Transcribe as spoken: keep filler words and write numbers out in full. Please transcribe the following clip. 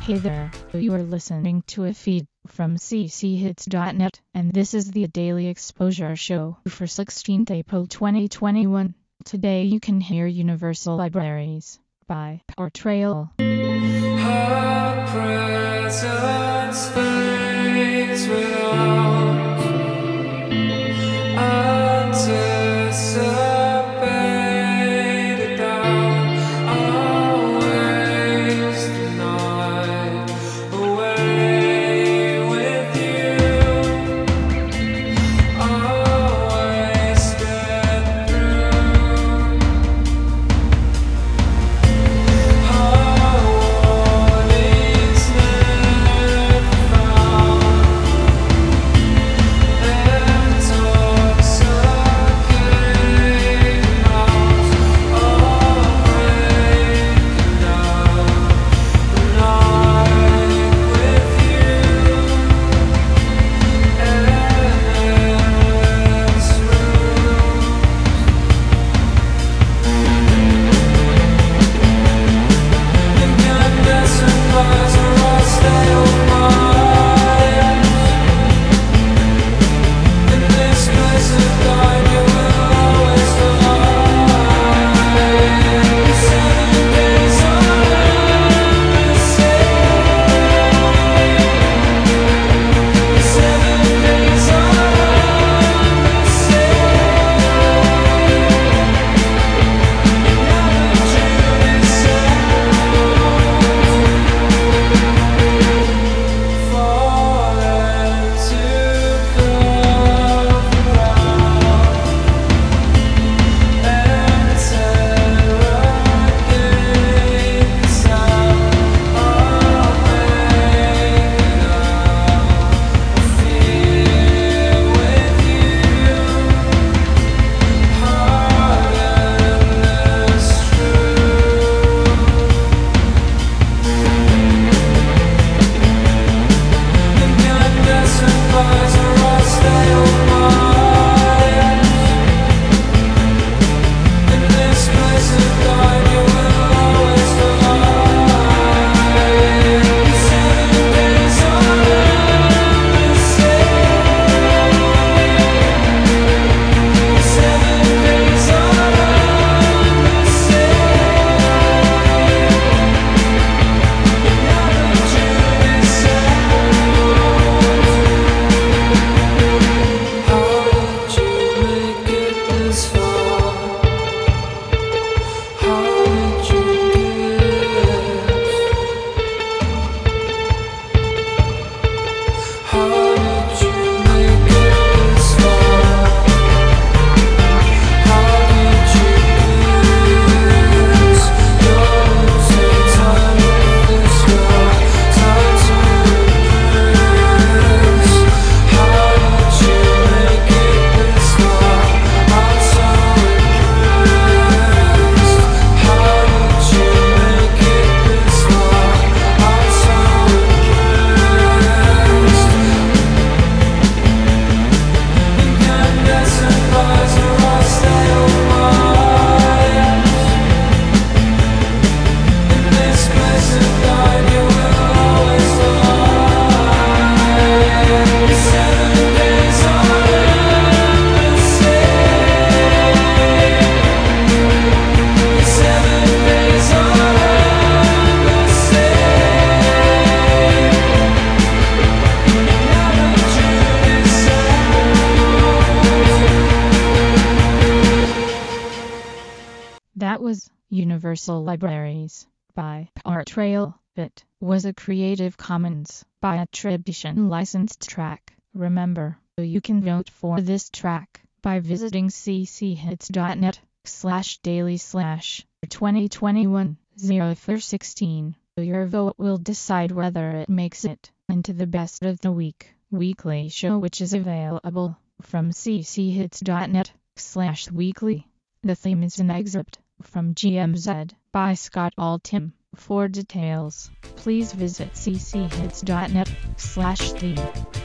Hey there, you are listening to a feed from c c hits dot net, and this is the Daily Exposure Show for sixteenth April twenty twenty-one. Today you can hear Universal Libraries by Power Trail. Her presence fades without anticipated doubt. I'll waste the night away with you. I'll waste it through. Warnings never found, intoxicating mouths all breaking down the night with you. Endless incandescent lights are all stale minds. In this place of thine, you will always find seven days on endless sea. Seven days on endless incandescent lights are all stale minds. In this place of thine, you will always find seven days on endless sea. Seven days on endless How did you make it this far? How did you guess? How did you make it this far? How did you guess? You're losing time with this girl, time to impress. How did you make it this far? I'm so impressed. How did you make it this far? I'm so impressed. Incandescent lights are all stale minds. In this place of thine, you will always find seven days on endless sea. Seven days on endless sea. Never truly That was Universal Libraries by Power Trail. It was a Creative Commons by attribution licensed track. Remember, you can vote for this track by visiting c c hits dot net slash daily slash twenty twenty-one oh four sixteen. Your vote will decide whether it makes it into the Best of the Week weekly show, which is available from c c hits dot net slash weekly. The theme is an excerpt from G M Z by Scott Altham. For details, please visit c c hits dot net slash theme.